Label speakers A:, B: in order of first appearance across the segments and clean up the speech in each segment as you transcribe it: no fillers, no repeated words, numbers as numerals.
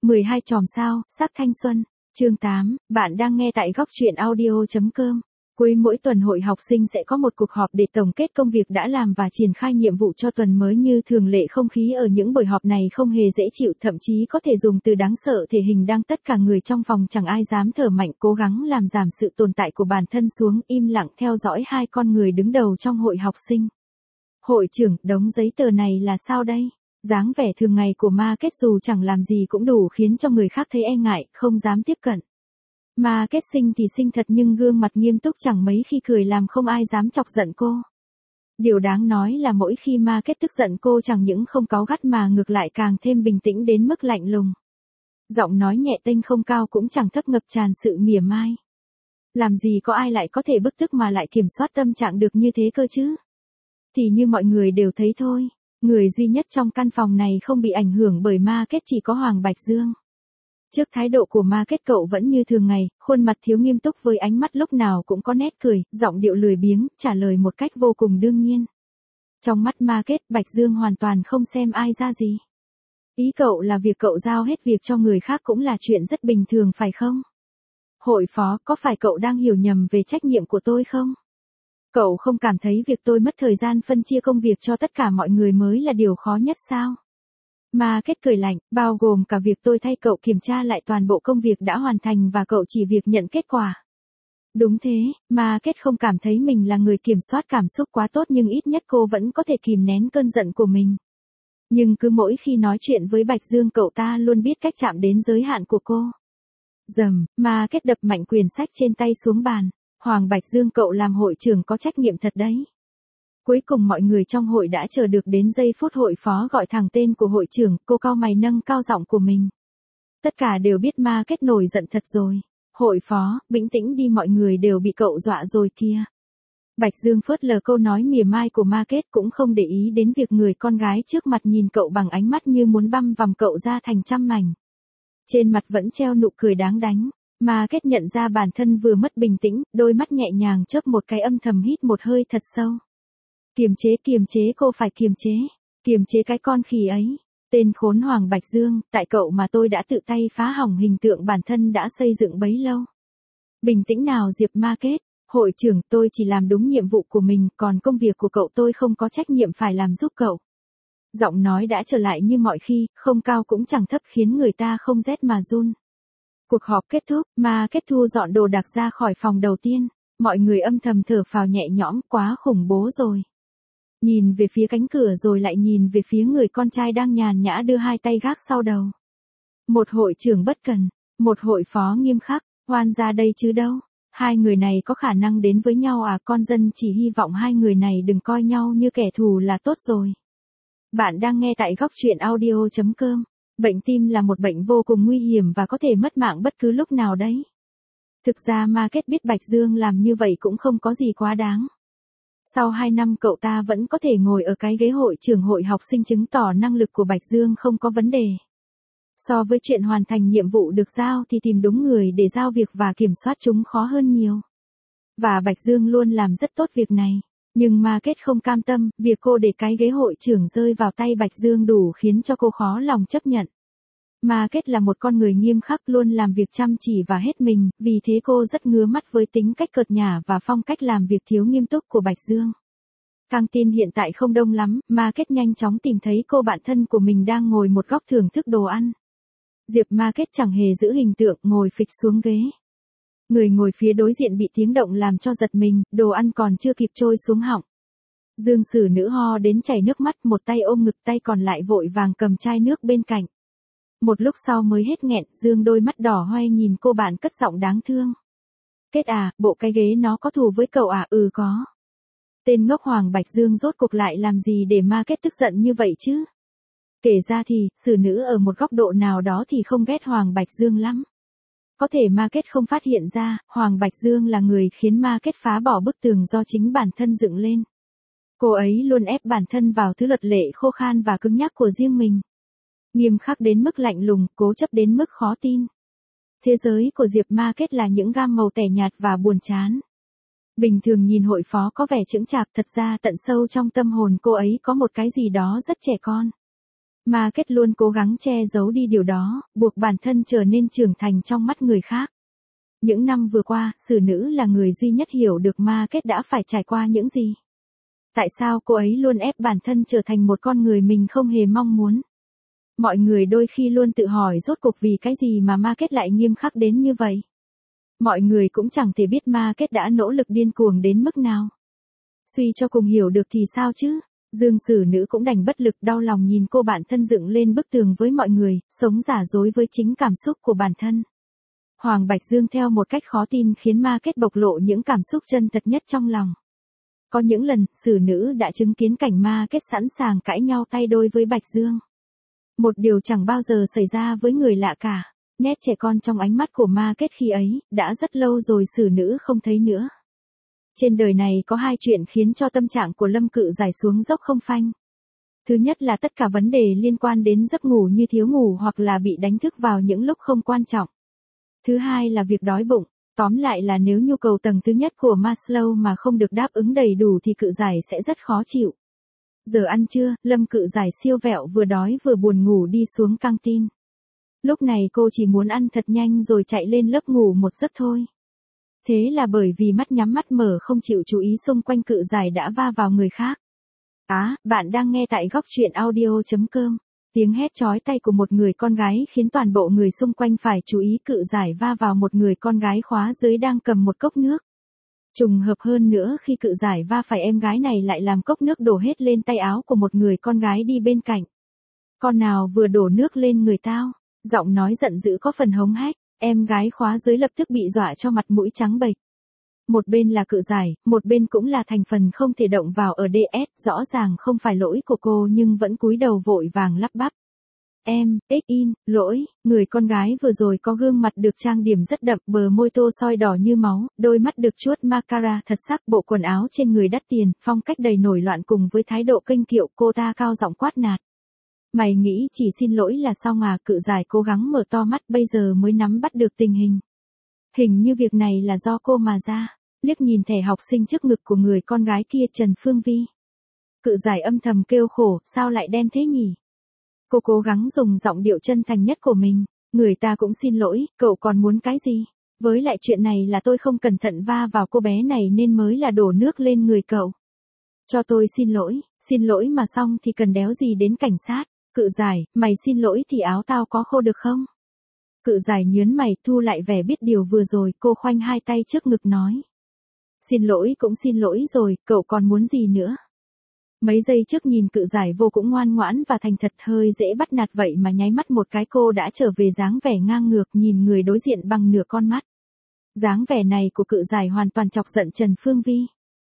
A: 12 chòm sao, sắc thanh xuân. Chương 8, bạn đang nghe tại góc truyện audio.com. Cuối mỗi tuần hội học sinh sẽ có một cuộc họp để tổng kết công việc đã làm và triển khai nhiệm vụ cho tuần mới như thường lệ. Không khí ở những buổi họp này không hề dễ chịu, thậm chí có thể dùng từ đáng sợ thể hình đang tất cả người trong phòng chẳng ai dám thở mạnh, cố gắng làm giảm sự tồn tại của bản thân xuống, im lặng theo dõi hai con người đứng đầu trong hội học sinh. Hội trưởng, đống giấy tờ này là sao đây? Dáng vẻ thường ngày của Ma Kết dù chẳng làm gì cũng đủ khiến cho người khác thấy e ngại, không dám tiếp cận. Ma Kết xinh thì xinh thật nhưng gương mặt nghiêm túc chẳng mấy khi cười làm không ai dám chọc giận cô. Điều đáng nói là mỗi khi Ma Kết tức giận cô chẳng những không cáu gắt mà ngược lại càng thêm bình tĩnh đến mức lạnh lùng. Giọng nói nhẹ tênh không cao cũng chẳng thấp, ngập tràn sự mỉa mai. Làm gì có ai lại có thể bức tức mà lại kiểm soát tâm trạng được như thế cơ chứ? Thì như mọi người đều thấy thôi. Người duy nhất trong căn phòng này không bị ảnh hưởng bởi Ma Kết chỉ có Hoàng Bạch Dương. Trước thái độ của Ma Kết, cậu vẫn như thường ngày, khuôn mặt thiếu nghiêm túc với ánh mắt lúc nào cũng có nét cười, giọng điệu lười biếng, trả lời một cách vô cùng đương nhiên. Trong mắt Ma Kết, Bạch Dương hoàn toàn không xem ai ra gì. Ý cậu là việc cậu giao hết việc cho người khác cũng là chuyện rất bình thường phải không? Hội phó, có phải cậu đang hiểu nhầm về trách nhiệm của tôi không? Cậu không cảm thấy việc tôi mất thời gian phân chia công việc cho tất cả mọi người mới là điều khó nhất sao? Ma Kết cười lạnh, bao gồm cả việc tôi thay cậu kiểm tra lại toàn bộ công việc đã hoàn thành và cậu chỉ việc nhận kết quả. Đúng thế, Ma Kết không cảm thấy mình là người kiểm soát cảm xúc quá tốt nhưng ít nhất cô vẫn có thể kìm nén cơn giận của mình. Nhưng cứ mỗi khi nói chuyện với Bạch Dương cậu ta luôn biết cách chạm đến giới hạn của cô. Dầm, Ma Kết đập mạnh quyển sách trên tay xuống bàn. Hoàng Bạch Dương, cậu làm hội trưởng có trách nhiệm thật đấy. Cuối cùng mọi người trong hội đã chờ được đến giây phút hội phó gọi thẳng tên của hội trưởng, cô cau mày nâng cao giọng của mình. Tất cả đều biết Ma Kết nổi giận thật rồi. Hội phó, bình tĩnh đi, mọi người đều bị cậu dọa rồi kia. Bạch Dương phớt lờ câu nói mỉa mai của Ma Kết, cũng không để ý đến việc người con gái trước mặt nhìn cậu bằng ánh mắt như muốn băm vằm cậu ra thành trăm mảnh. Trên mặt vẫn treo nụ cười đáng đánh. Ma Kết nhận ra bản thân vừa mất bình tĩnh, đôi mắt nhẹ nhàng chớp một cái, âm thầm hít một hơi thật sâu. Kiềm chế, cô phải kiềm chế cái con khỉ ấy. Tên khốn Hoàng Bạch Dương, tại cậu mà tôi đã tự tay phá hỏng hình tượng bản thân đã xây dựng bấy lâu. Bình tĩnh nào Diệp. Ma Kết, hội trưởng, tôi chỉ làm đúng nhiệm vụ của mình, còn công việc của cậu tôi không có trách nhiệm phải làm giúp cậu. Giọng nói đã trở lại như mọi khi, không cao cũng chẳng thấp khiến người ta không rét mà run. Cuộc họp kết thúc, Ma Kết thu dọn đồ đạc ra khỏi phòng đầu tiên, mọi người âm thầm thở phào nhẹ nhõm, quá khủng bố rồi. Nhìn về phía cánh cửa rồi lại nhìn về phía người con trai đang nhàn nhã đưa hai tay gác sau đầu. Một hội trưởng bất cần, một hội phó nghiêm khắc, oan ra đây chứ đâu. Hai người này có khả năng đến với nhau à? Con dân chỉ hy vọng hai người này đừng coi nhau như kẻ thù là tốt rồi. Bạn đang nghe tại góc truyện audio.com. Bệnh tim là một bệnh vô cùng nguy hiểm và có thể mất mạng bất cứ lúc nào đấy. Thực ra Ma Kết biết Bạch Dương làm như vậy cũng không có gì quá đáng. Sau 2 năm cậu ta vẫn có thể ngồi ở cái ghế hội trưởng hội học sinh, chứng tỏ năng lực của Bạch Dương không có vấn đề. So với chuyện hoàn thành nhiệm vụ được giao thì tìm đúng người để giao việc và kiểm soát chúng khó hơn nhiều. Và Bạch Dương luôn làm rất tốt việc này. Nhưng Ma Kết không cam tâm, việc cô để cái ghế hội trưởng rơi vào tay Bạch Dương đủ khiến cho cô khó lòng chấp nhận. Ma Kết là một con người nghiêm khắc, luôn làm việc chăm chỉ và hết mình, vì thế cô rất ngứa mắt với tính cách cợt nhả và phong cách làm việc thiếu nghiêm túc của Bạch Dương. Căng tin hiện tại không đông lắm, Ma Kết nhanh chóng tìm thấy cô bạn thân của mình đang ngồi một góc thưởng thức đồ ăn. Diệp. Ma Kết chẳng hề giữ hình tượng, ngồi phịch xuống ghế. Người ngồi phía đối diện bị tiếng động làm cho giật mình, đồ ăn còn chưa kịp trôi xuống họng. Dương Sử Nữ ho đến chảy nước mắt, một tay ôm ngực, tay còn lại vội vàng cầm chai nước bên cạnh. Một lúc sau mới hết nghẹn, Dương đôi mắt đỏ hoe nhìn cô bạn cất giọng đáng thương. Kết à, bộ cái ghế nó có thù với cậu à? Ừ có. Tên ngốc Hoàng Bạch Dương rốt cuộc lại làm gì để Ma Kết tức giận như vậy chứ? Kể ra thì, Sử Nữ ở một góc độ nào đó thì không ghét Hoàng Bạch Dương lắm. Có thể Ma Kết không phát hiện ra, Hoàng Bạch Dương là người khiến Ma Kết phá bỏ bức tường do chính bản thân dựng lên. Cô ấy luôn ép bản thân vào thứ luật lệ khô khan và cứng nhắc của riêng mình. Nghiêm khắc đến mức lạnh lùng, cố chấp đến mức khó tin. Thế giới của Diệp. Ma Kết là những gam màu tẻ nhạt và buồn chán. Bình thường nhìn hội phó có vẻ chững chạc, thật ra tận sâu trong tâm hồn cô ấy có một cái gì đó rất trẻ con. Ma Kết luôn cố gắng che giấu đi điều đó, buộc bản thân trở nên trưởng thành trong mắt người khác. Những năm vừa qua, xử nữ là người duy nhất hiểu được Ma Kết đã phải trải qua những gì. Tại sao cô ấy luôn ép bản thân trở thành một con người mình không hề mong muốn. Mọi người đôi khi luôn tự hỏi rốt cuộc vì cái gì mà Ma Kết lại nghiêm khắc đến như vậy. Mọi người cũng chẳng thể biết Ma Kết đã nỗ lực điên cuồng đến mức nào. Suy cho cùng hiểu được thì sao chứ? Dương xử nữ cũng đành bất lực đau lòng nhìn cô bạn thân dựng lên bức tường với mọi người, sống giả dối với chính cảm xúc của bản thân. Hoàng Bạch Dương theo một cách khó tin khiến Ma Kết bộc lộ những cảm xúc chân thật nhất trong lòng. Có những lần, xử nữ đã chứng kiến cảnh Ma Kết sẵn sàng cãi nhau tay đôi với Bạch Dương. Một điều chẳng bao giờ xảy ra với người lạ cả. Nét trẻ con trong ánh mắt của Ma Kết khi ấy, đã rất lâu rồi xử nữ không thấy nữa. Trên đời này có hai chuyện khiến cho tâm trạng của Lâm Cự Giải xuống dốc không phanh. Thứ nhất là tất cả vấn đề liên quan đến giấc ngủ như thiếu ngủ hoặc là bị đánh thức vào những lúc không quan trọng. Thứ hai là việc đói bụng. Tóm lại là nếu nhu cầu tầng thứ nhất của Maslow mà không được đáp ứng đầy đủ thì Cự Giải sẽ rất khó chịu. Giờ ăn trưa, Lâm Cự Giải siêu vẹo vừa đói vừa buồn ngủ đi xuống căng tin. Lúc này cô chỉ muốn ăn thật nhanh rồi chạy lên lớp ngủ một giấc thôi. Thế là bởi vì mắt nhắm mắt mở không chịu chú ý xung quanh Cự Giải đã va vào người khác. Bạn đang nghe tại góc truyện audio.com. Tiếng hét chói tai của một người con gái khiến toàn bộ người xung quanh phải chú ý. Cự Giải va vào một người con gái khóa dưới đang cầm một cốc nước. Trùng hợp hơn nữa khi Cự Giải va phải em gái này lại làm cốc nước đổ hết lên tay áo của một người con gái đi bên cạnh. Con nào vừa đổ nước lên người tao? Giọng nói giận dữ có phần hống hách, em gái khóa dưới lập tức bị dọa cho mặt mũi trắng bệch. Một bên là Cự Giải, một bên cũng là thành phần không thể động vào ở DS, rõ ràng không phải lỗi của cô nhưng vẫn cúi đầu vội vàng lắp bắp. Lỗi, người con gái vừa rồi có gương mặt được trang điểm rất đậm, bờ môi tô soi đỏ như máu, đôi mắt được chuốt mascara thật sắc, bộ quần áo trên người đắt tiền, phong cách đầy nổi loạn cùng với thái độ kênh kiệu, cô ta cao giọng quát nạt. Mày nghĩ chỉ xin lỗi là xong à? Cự Giải cố gắng mở to mắt bây giờ mới nắm bắt được tình hình. Hình như việc này là do cô mà ra. Liếc nhìn thẻ học sinh trước ngực của người con gái kia Trần Phương Vi. Cự Giải âm thầm kêu khổ, sao lại đen thế nhỉ? Cô cố gắng dùng giọng điệu chân thành nhất của mình. Người ta cũng xin lỗi, cậu còn muốn cái gì? Với lại chuyện này là tôi không cẩn thận va vào cô bé này nên mới là đổ nước lên người cậu. Cho tôi xin lỗi mà xong thì cần đéo gì đến cảnh sát. Cự Giải, mày xin lỗi thì áo tao có khô được không? Cự Giải nhớn mày thu lại vẻ biết điều vừa rồi, cô khoanh hai tay trước ngực nói. Xin lỗi cũng xin lỗi rồi, cậu còn muốn gì nữa? Mấy giây trước nhìn Cự Giải vô cũng ngoan ngoãn và thành thật, hơi dễ bắt nạt vậy mà nháy mắt một cái cô đã trở về dáng vẻ ngang ngược nhìn người đối diện bằng nửa con mắt. Dáng vẻ này của Cự Giải hoàn toàn chọc giận Trần Phương Vi.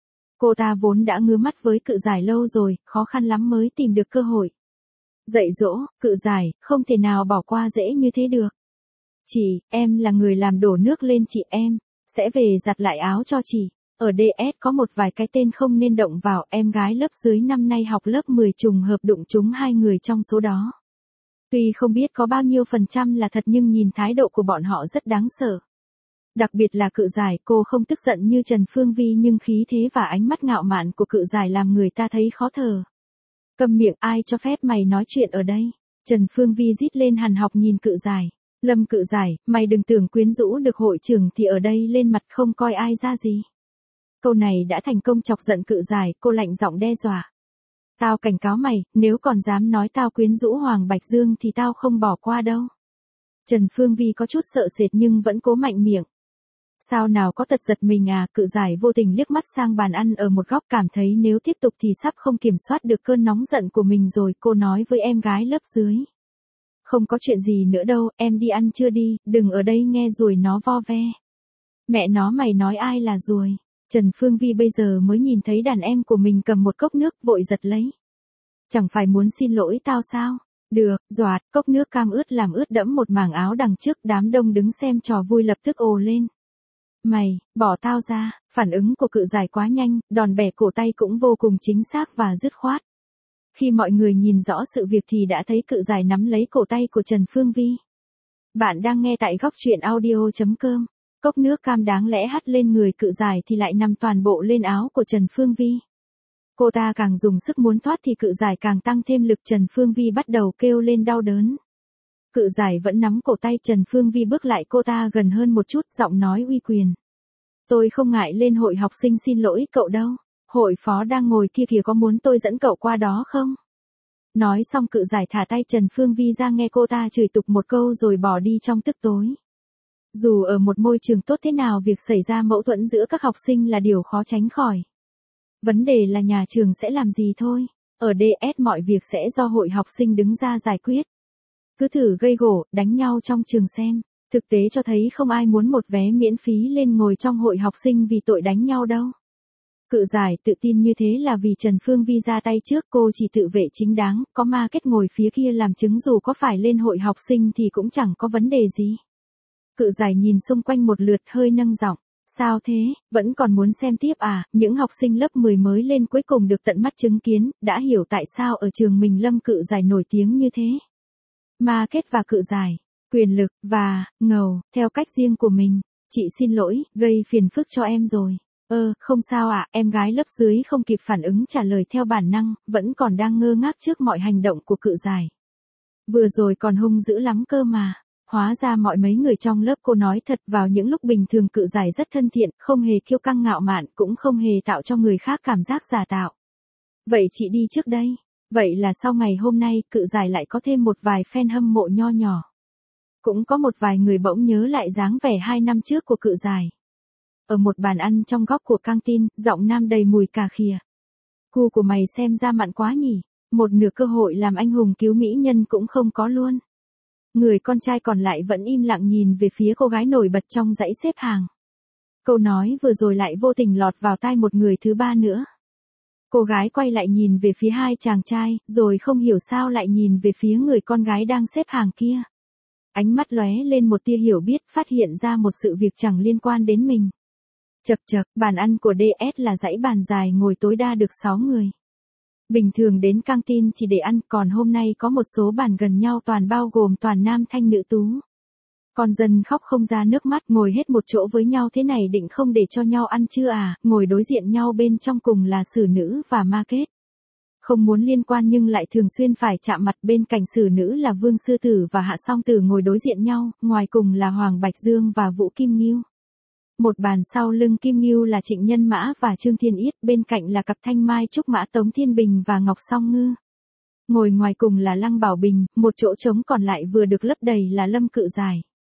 A: Cô ta vốn đã ngứa mắt với Cự Giải lâu rồi, khó khăn lắm mới tìm được cơ hội. Dạy dỗ, Cự Giải, không thể nào bỏ qua dễ như thế được. Chị, em là người làm đổ nước lên chị em, sẽ về giặt lại áo cho chị. Ở DS có một vài cái tên không nên động vào, em gái lớp dưới năm nay học lớp 10 trùng hợp đụng trúng hai người trong số đó. Tuy không biết có bao nhiêu % là thật nhưng nhìn thái độ của bọn họ rất đáng sợ. Đặc biệt là Cự Giải, cô không tức giận như Trần Phương Vi nhưng khí thế và ánh mắt ngạo mạn của Cự Giải làm người ta thấy khó thở. Câm miệng, ai cho phép mày nói chuyện ở đây? Trần Phương Vi rít lên hằn học nhìn Cự Giải. Lâm Cự Giải, mày đừng tưởng quyến rũ được hội trưởng thì ở đây lên mặt không coi ai ra gì. Câu này đã thành công chọc giận Cự Giải, cô lạnh giọng đe dọa. Tao cảnh cáo mày, nếu còn dám nói tao quyến rũ Hoàng Bạch Dương thì tao không bỏ qua đâu. Trần Phương Vi có chút sợ sệt nhưng vẫn cố mạnh miệng. Sao nào có tật giật mình à? Cự Giải vô tình liếc mắt sang bàn ăn ở một góc, cảm thấy nếu tiếp tục thì sắp không kiểm soát được cơn nóng giận của mình rồi. Cô nói với em gái lớp dưới. Không có chuyện gì nữa đâu, em đi ăn trưa đi, đừng ở đây nghe ruồi nó vo ve. Mẹ nó, mày nói ai là ruồi? Trần Phương Vi bây giờ mới nhìn thấy đàn em của mình cầm một cốc nước vội giật lấy. Chẳng phải muốn xin lỗi tao sao? Được, doạt, cốc nước cam ướt làm ướt đẫm một mảng áo đằng trước, đám đông đứng xem trò vui lập tức ồ lên. Mày, bỏ tao ra, phản ứng của Cự Giải quá nhanh, đòn bẻ cổ tay cũng vô cùng chính xác và dứt khoát. Khi mọi người nhìn rõ sự việc thì đã thấy Cự Giải nắm lấy cổ tay của Trần Phương Vi. Bạn đang nghe tại góc truyện audio.com. Cốc nước cam đáng lẽ hắt lên người Cự Giải thì lại nằm toàn bộ lên áo của Trần Phương Vi. Cô ta càng dùng sức muốn thoát thì cự giải càng tăng thêm lực, Trần Phương Vi bắt đầu kêu lên đau đớn. Cự giải vẫn nắm cổ tay Trần Phương Vi, bước lại cô ta gần hơn một chút, giọng nói uy quyền. Tôi không ngại lên hội học sinh xin lỗi cậu đâu. Hội phó đang ngồi kia kìa, có muốn tôi dẫn cậu qua đó không? Nói xong cự giải thả tay Trần Phương Vi ra, nghe cô ta chửi tục một câu rồi bỏ đi trong tức tối. Dù ở một môi trường tốt thế nào, việc xảy ra mâu thuẫn giữa các học sinh là điều khó tránh khỏi. Vấn đề là nhà trường sẽ làm gì thôi. Ở DS mọi việc sẽ do hội học sinh đứng ra giải quyết. Cứ thử gây gổ, đánh nhau trong trường xem. Thực tế cho thấy không ai muốn một vé miễn phí lên ngồi trong hội học sinh vì tội đánh nhau đâu. Cự giải tự tin như thế là vì Trần Phương Vi ra tay trước, cô chỉ tự vệ chính đáng, có ma kết ngồi phía kia làm chứng, dù có phải lên hội học sinh thì cũng chẳng có vấn đề gì. Cự giải nhìn xung quanh một lượt hơi nâng giọng. Sao thế, vẫn còn muốn xem tiếp à? Những học sinh lớp 10 mới lên cuối cùng được tận mắt chứng kiến, đã hiểu tại sao ở trường mình Lâm Cự giải nổi tiếng như thế. Ma kết và cự giải, quyền lực, và, ngầu, theo cách riêng của mình. Chị xin lỗi, gây phiền phức cho em rồi. Không sao ạ, em gái lớp dưới không kịp phản ứng trả lời theo bản năng, vẫn còn đang ngơ ngác trước mọi hành động của cự giải. Vừa rồi còn hung dữ lắm cơ mà. Hóa ra mấy người trong lớp, cô nói thật, vào những lúc bình thường cự giải rất thân thiện, không hề kiêu căng ngạo mạn, cũng không hề tạo cho người khác cảm giác giả tạo. Vậy chị đi trước đây. Vậy là sau ngày hôm nay, cự giải lại có thêm một vài fan hâm mộ nho nhỏ. Cũng có một vài người bỗng nhớ lại dáng vẻ 2 năm trước của cự giải. Ở một bàn ăn trong góc của căng tin, giọng nam đầy mùi cà khìa. Cu của mày xem ra mặn quá nhỉ, một nửa cơ hội làm anh hùng cứu mỹ nhân cũng không có luôn. Người con trai còn lại vẫn im lặng nhìn về phía cô gái nổi bật trong dãy xếp hàng. Câu nói vừa rồi lại vô tình lọt vào tai một người thứ ba nữa. Cô gái quay lại nhìn về phía hai chàng trai, rồi không hiểu sao lại nhìn về phía người con gái đang xếp hàng kia. Ánh mắt lóe lên một tia hiểu biết, phát hiện ra một sự việc chẳng liên quan đến mình. Chậc chậc, bàn ăn của DS là dãy bàn dài ngồi tối đa được 6 người. Bình thường đến căng tin chỉ để ăn, còn hôm nay có một số bàn gần nhau toàn bao gồm toàn nam thanh nữ tú. Con dân khóc không ra nước mắt, ngồi hết một chỗ với nhau thế này định không để cho nhau ăn chưa à? Ngồi đối diện nhau bên trong cùng là xử nữ và ma kết. Không muốn liên quan nhưng lại thường xuyên phải chạm mặt, bên cạnh xử nữ là Vương Sư Tử và Hạ Song Tử ngồi đối diện nhau, ngoài cùng là Hoàng Bạch Dương và Vũ Kim Ngưu. Một bàn sau lưng Kim Ngưu là Trịnh Nhân Mã và Trương Thiên Yết, bên cạnh là cặp Thanh Mai Trúc Mã Tống Thiên Bình và Ngọc Song Ngư. Ngồi ngoài cùng là Lăng Bảo Bình, một chỗ trống còn lại vừa được lấp đầy là Lâm Cự giải.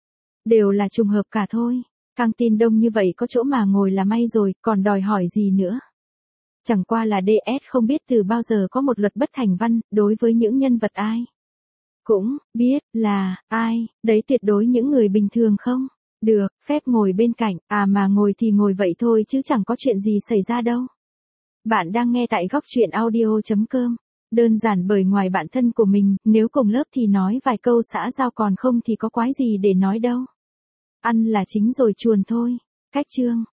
A: Đều là trùng hợp cả thôi. Căng tin đông như vậy có chỗ mà ngồi là may rồi, còn đòi hỏi gì nữa. Chẳng qua là DS không biết từ bao giờ có một luật bất thành văn, đối với những nhân vật ai. Cũng, biết, là, ai, đấy tuyệt đối những người bình thường không? Được, phép ngồi bên cạnh, mà ngồi thì ngồi vậy thôi chứ chẳng có chuyện gì xảy ra đâu. Bạn đang nghe tại góc truyện audio.com. Đơn giản bởi ngoài bạn thân của mình, nếu cùng lớp thì nói vài câu xã giao, còn không thì có quái gì để nói đâu. Ăn là chính rồi chuồn thôi. Cách chương.